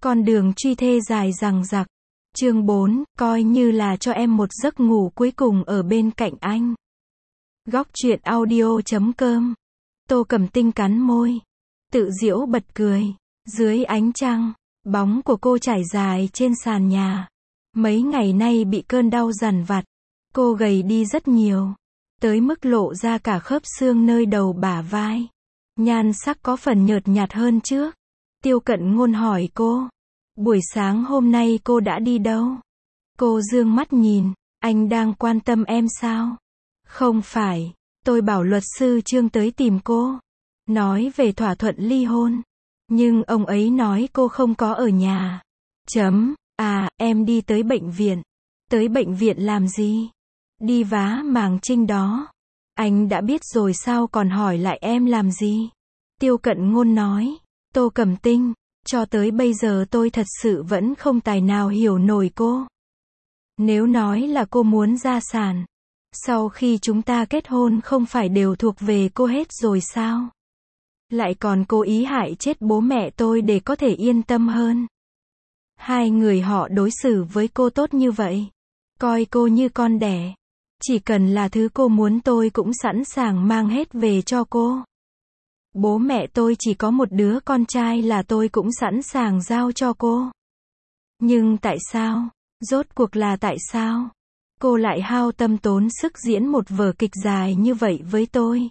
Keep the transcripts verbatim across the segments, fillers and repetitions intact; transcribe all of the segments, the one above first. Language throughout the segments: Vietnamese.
Con đường truy thê dài dằng dặc. Chương bốn, coi như là cho em một giấc ngủ cuối cùng ở bên cạnh anh. Góc truyện audio chấm com. Tô Cẩm Tinh cắn môi, tự giễu bật cười. Dưới ánh trăng, bóng của cô trải dài trên sàn nhà. Mấy ngày nay bị cơn đau dằn vặt, cô gầy đi rất nhiều, tới mức lộ ra cả khớp xương nơi đầu bả vai. Nhan sắc có phần nhợt nhạt hơn trước. Tiêu Cận Ngôn hỏi cô, buổi sáng hôm nay cô đã đi đâu? Cô dương mắt nhìn, anh đang quan tâm em sao? Không phải, tôi bảo luật sư Trương tới tìm cô, nói về thỏa thuận ly hôn. Nhưng ông ấy nói cô không có ở nhà. Chấm, à, em đi tới bệnh viện. Tới bệnh viện làm gì? Đi vá màng trinh đó. Anh đã biết rồi sao còn hỏi lại em làm gì? Tiêu Cận Ngôn nói, Tô Cẩm Tinh, cho tới bây giờ tôi thật sự vẫn không tài nào hiểu nổi cô. Nếu nói là cô muốn gia sản, sau khi chúng ta kết hôn không phải đều thuộc về cô hết rồi sao? Lại còn cố ý hại chết bố mẹ tôi để có thể yên tâm hơn. Hai người họ đối xử với cô tốt như vậy, coi cô như con đẻ. Chỉ cần là thứ cô muốn tôi cũng sẵn sàng mang hết về cho cô. Bố mẹ tôi chỉ có một đứa con trai là tôi cũng sẵn sàng giao cho cô. Nhưng tại sao? Rốt cuộc là tại sao? Cô lại hao tâm tốn sức diễn một vở kịch dài như vậy với tôi.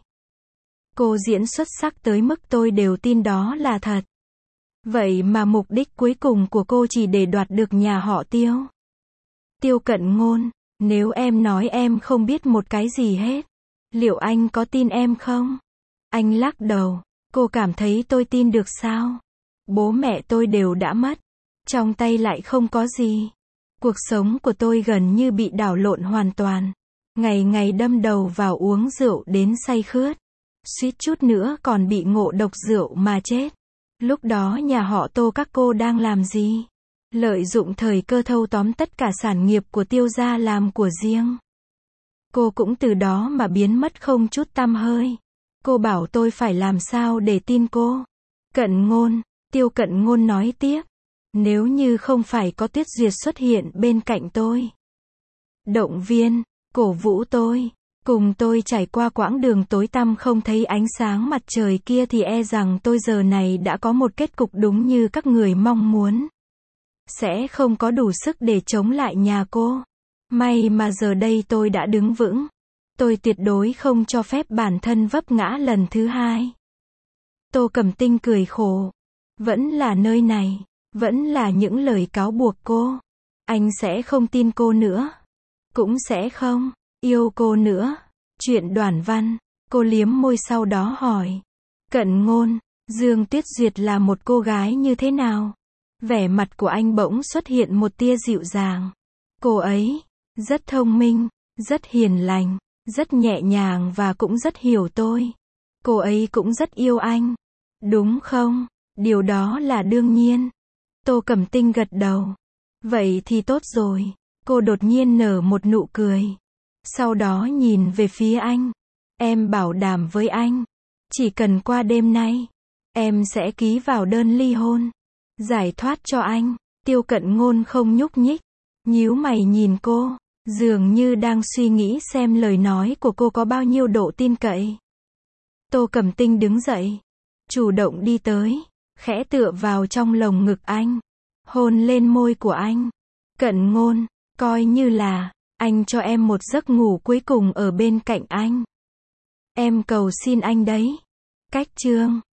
Cô diễn xuất sắc tới mức tôi đều tin đó là thật. Vậy mà mục đích cuối cùng của cô chỉ để đoạt được nhà họ Tiêu. Tiêu Cận Ngôn, nếu em nói em không biết một cái gì hết, liệu anh có tin em không? Anh lắc đầu, cô cảm thấy tôi tin được sao? Bố mẹ tôi đều đã mất, trong tay lại không có gì. Cuộc sống của tôi gần như bị đảo lộn hoàn toàn. Ngày ngày đâm đầu vào uống rượu đến say khướt. Suýt chút nữa còn bị ngộ độc rượu mà chết. Lúc đó nhà họ Tô các cô đang làm gì? Lợi dụng thời cơ thâu tóm tất cả sản nghiệp của Tiêu gia làm của riêng. Cô cũng từ đó mà biến mất không chút tăm hơi. Cô bảo tôi phải làm sao để tin cô? Cận Ngôn, Tiêu Cận Ngôn nói tiếp. Nếu như không phải có Tuyết Duyệt xuất hiện bên cạnh tôi, động viên, cổ vũ tôi, cùng tôi trải qua quãng đường tối tăm không thấy ánh sáng mặt trời kia thì e rằng tôi giờ này đã có một kết cục đúng như các người mong muốn. Sẽ không có đủ sức để chống lại nhà cô. May mà giờ đây tôi đã đứng vững. Tôi tuyệt đối không cho phép bản thân vấp ngã lần thứ hai. Tô Cẩm Tinh cười khổ. Vẫn là nơi này. Vẫn là những lời cáo buộc cô. Anh sẽ không tin cô nữa. Cũng sẽ không yêu cô nữa. Chuyện Đoàn Văn. Cô liếm môi sau đó hỏi. Cận Ngôn, Dương Tuyết Duyệt là một cô gái như thế nào? Vẻ mặt của anh bỗng xuất hiện một tia dịu dàng. Cô ấy rất thông minh, rất hiền lành, rất nhẹ nhàng và cũng rất hiểu tôi. Cô ấy cũng rất yêu anh. Đúng không? Điều đó là đương nhiên. Tô Cẩm Tinh gật đầu. Vậy thì tốt rồi. Cô đột nhiên nở một nụ cười. Sau đó nhìn về phía anh. Em bảo đảm với anh. Chỉ cần qua đêm nay, em sẽ ký vào đơn ly hôn. Giải thoát cho anh. Tiêu Cận Ngôn không nhúc nhích. Nhíu mày nhìn cô. Dường như đang suy nghĩ xem lời nói của cô có bao nhiêu độ tin cậy. Tô Cẩm Tinh đứng dậy. Chủ động đi tới. Khẽ tựa vào trong lồng ngực anh. Hôn lên môi của anh. Cận Ngôn, coi như là anh cho em một giấc ngủ cuối cùng ở bên cạnh anh. Em cầu xin anh đấy. Cách chương